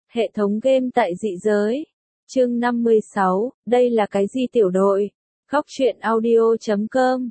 Hệ thống game tại dị giới. Chương 56, đây là cái gì tiểu đội? Góc truyện audio.com.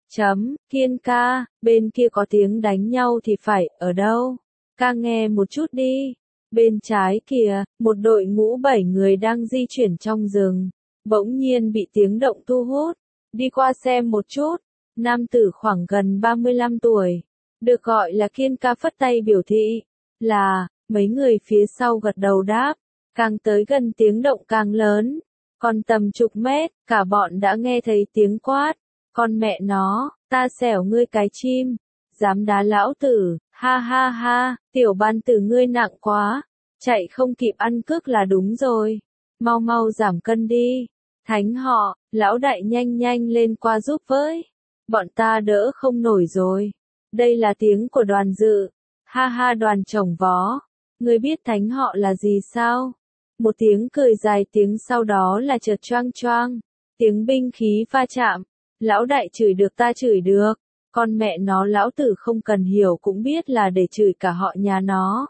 Kiên ca, bên kia có tiếng đánh nhau thì phải, ở đâu? Ca nghe một chút đi. Bên trái kìa, một đội ngũ 7 người đang di chuyển trong rừng. Bỗng nhiên bị tiếng động thu hút. Đi qua xem một chút. Nam tử khoảng gần 35 tuổi. Được gọi là Kiên ca phất tay biểu thị. Là, mấy người phía sau gật đầu đáp. Càng tới gần tiếng động càng lớn. Còn tầm chục mét, cả bọn đã nghe thấy tiếng quát. Con mẹ nó, ta xẻo ngươi cái chim. Dám đá lão tử, ha ha ha, tiểu ban tử ngươi nặng quá. Chạy không kịp ăn cước là đúng rồi. Mau mau giảm cân đi. Thánh họ, lão đại nhanh nhanh lên qua giúp với. Bọn ta đỡ không nổi rồi. Đây là tiếng của đoàn dự. Ha ha đoàn chồng vó. Ngươi biết thánh họ là gì sao? Một tiếng cười dài tiếng sau đó là chợt choang choang. Tiếng binh khí va chạm. Lão đại chửi được ta chửi được. Con mẹ nó lão tử không cần hiểu cũng biết là để chửi cả họ nhà nó.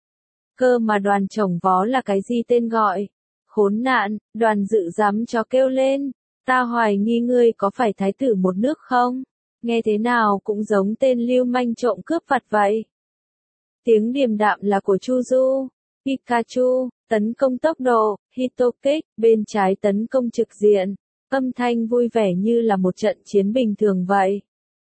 Cơ mà đoàn chồng vó là cái gì tên gọi? Khốn nạn, đoàn dự dám cho kêu lên. Ta hoài nghi ngươi có phải thái tử một nước không? Nghe thế nào cũng giống tên lưu manh trộm cướp vặt vậy. Tiếng điềm đạm là của Chu Du. Pikachu, tấn công tốc độ, Hitokage, bên trái tấn công trực diện. Âm thanh vui vẻ như là một trận chiến bình thường vậy.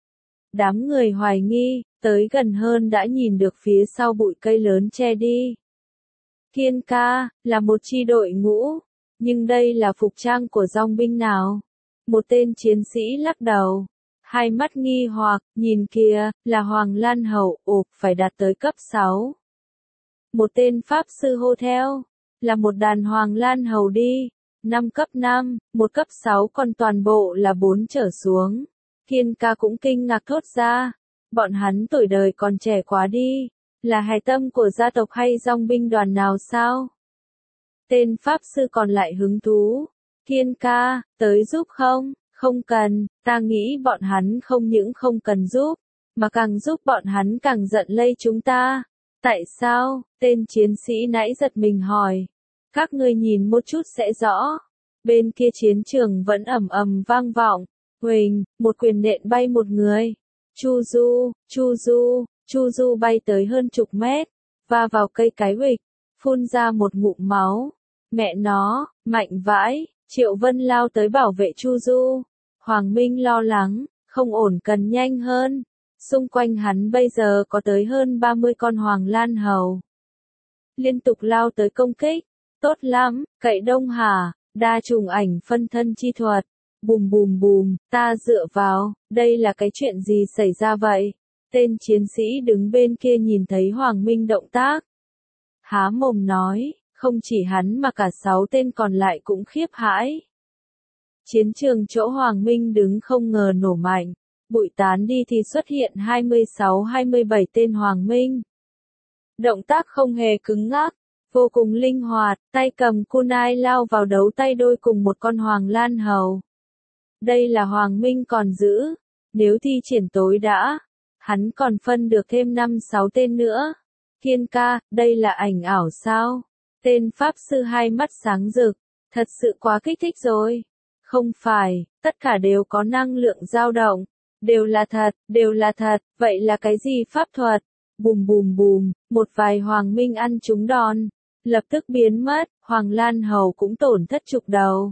Đám người hoài nghi, tới gần hơn đã nhìn được phía sau bụi cây lớn che đi. Kiên ca, là một chi đội ngũ. Nhưng đây là phục trang của dòng binh nào? Một tên chiến sĩ lắc đầu. Hai mắt nghi hoặc, nhìn kìa, là Hoàng Lan Hậu, phải đạt tới cấp 6. Một tên pháp sư hô theo, là một đàn Hoàng Lan Hầu đi. 5 cấp 5, một cấp 6 còn toàn bộ là 4 trở xuống. Kiên ca cũng kinh ngạc thốt ra. Bọn hắn tuổi đời còn trẻ quá đi. Là hài tâm của gia tộc hay dòng binh đoàn nào sao? Tên pháp sư còn lại hứng thú. Kiên ca, tới giúp không? Không cần, ta nghĩ bọn hắn không những không cần giúp, mà càng giúp bọn hắn càng giận lây chúng ta. Tại sao? Tên chiến sĩ nãy giật mình hỏi. Các ngươi nhìn một chút sẽ rõ. Bên kia chiến trường vẫn ầm ầm vang vọng. Huỳnh, một quyền nện bay một người. Chu Du bay tới hơn chục mét, va vào cây cái huỵch, phun ra một ngụm máu. Mẹ nó, mạnh vãi. Triệu Vân lao tới bảo vệ Chu Du. Hoàng Minh lo lắng, không ổn cần nhanh hơn. Xung quanh hắn bây giờ có tới hơn 30 con Hoàng Lan Hầu. Liên tục lao tới công kích. Tốt lắm, cậy đông hả, đa trùng ảnh phân thân chi thuật. Bùm bùm bùm, ta dựa vào, đây là cái chuyện gì xảy ra vậy? Tên chiến sĩ đứng bên kia nhìn thấy Hoàng Minh động tác. Há mồm nói, không chỉ hắn mà cả 6 tên còn lại cũng khiếp hãi. Chiến trường chỗ Hoàng Minh đứng không ngờ nổ mạnh. Bụi tán đi thì xuất hiện 26-27 tên Hoàng Minh. Động tác không hề cứng ngắc, vô cùng linh hoạt, tay cầm kunai lao vào đấu tay đôi cùng một con Hoàng Lan Hầu. Đây là Hoàng Minh còn giữ, nếu thi triển tối đã, hắn còn phân được thêm 5-6 tên nữa. Kiên ca, đây là ảnh ảo sao? Tên pháp sư hai mắt sáng rực, thật sự quá kích thích rồi. Không phải, tất cả đều có năng lượng dao động. Đều là thật, vậy là cái gì pháp thuật? Bùm bùm bùm, một vài Hoàng Minh ăn trúng đòn. Lập tức biến mất, Hoàng Lan Hầu cũng tổn thất chục đầu.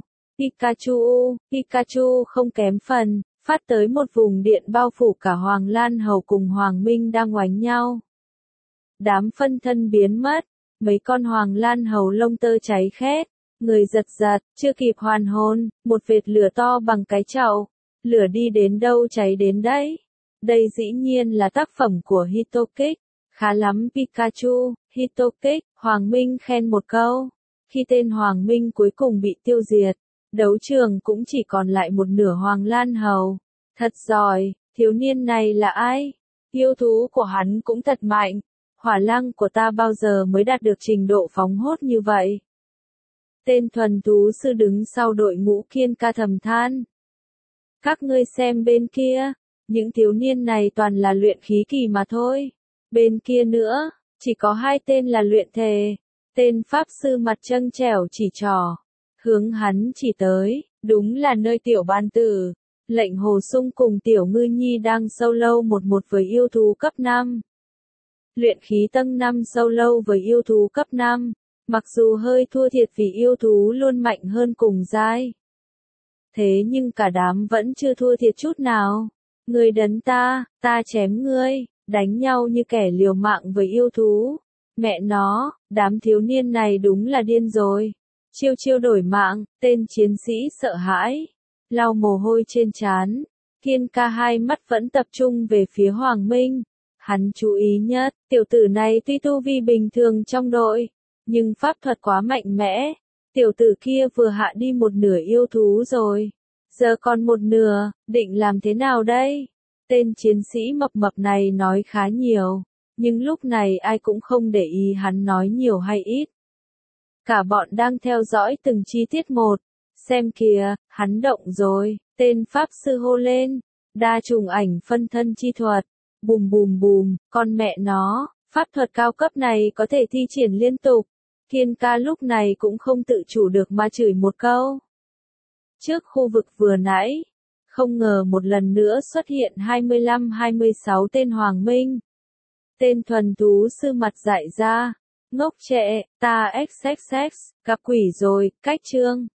Pikachu không kém phần, phát tới một vùng điện bao phủ cả Hoàng Lan Hầu cùng Hoàng Minh đang oánh nhau. Đám phân thân biến mất, mấy con Hoàng Lan Hầu lông tơ cháy khét, người giật giật, chưa kịp hoàn hồn, một vệt lửa to bằng cái chậu. Lửa đi đến đâu cháy đến đấy. Đây dĩ nhiên là tác phẩm của Hitokage. Khá lắm Pikachu, Hitokage, Hoàng Minh khen một câu. Khi tên Hoàng Minh cuối cùng bị tiêu diệt, đấu trường cũng chỉ còn lại một nửa Hoàng Lan Hầu. Thật giỏi, thiếu niên này là ai? Yêu thú của hắn cũng thật mạnh. Hỏa lăng của ta bao giờ mới đạt được trình độ phóng hốt như vậy? Tên thuần thú sư đứng sau đội ngũ Kiên ca thầm than. Các ngươi xem bên kia, những thiếu niên này toàn là luyện khí kỳ mà thôi. Bên kia nữa, chỉ có 2 tên là luyện thể. Tên pháp sư mặt trâng trẻo chỉ trỏ, hướng hắn chỉ tới, đúng là nơi tiểu ban tử. Lệnh Hồ Sung cùng tiểu ngư nhi đang solo một với yêu thú cấp 5. Luyện khí tầng 5 solo với yêu thú cấp 5, mặc dù hơi thua thiệt vì yêu thú luôn mạnh hơn cùng giai. Thế nhưng cả đám vẫn chưa thua thiệt chút nào. Ngươi đấn ta chém ngươi, đánh nhau như kẻ liều mạng với yêu thú. Mẹ nó, đám thiếu niên này đúng là điên rồi. Chiêu chiêu đổi mạng, tên chiến sĩ sợ hãi, lau mồ hôi trên trán. Thiên Ca hai mắt vẫn tập trung về phía Hoàng Minh. Hắn chú ý nhất, tiểu tử này tuy tu vi bình thường trong đội, nhưng pháp thuật quá mạnh mẽ. Tiểu tử kia vừa hạ đi một nửa yêu thú rồi, giờ còn một nửa, định làm thế nào đây? Tên chiến sĩ mập mập này nói khá nhiều, nhưng lúc này ai cũng không để ý hắn nói nhiều hay ít. Cả bọn đang theo dõi từng chi tiết một. Xem kìa, hắn động rồi, tên pháp sư hô lên. Đa trùng ảnh phân thân chi thuật. Bùm bùm bùm, con mẹ nó, pháp thuật cao cấp này có thể thi triển liên tục. Thiên Ca lúc này cũng không tự chủ được mà chửi một câu. Trước khu vực vừa nãy, không ngờ một lần nữa xuất hiện 25-26 tên Hoàng Minh. Tên thuần thú sư mặt dại ra, ngốc trệ, ta xxx, gặp quỷ rồi, cách chương.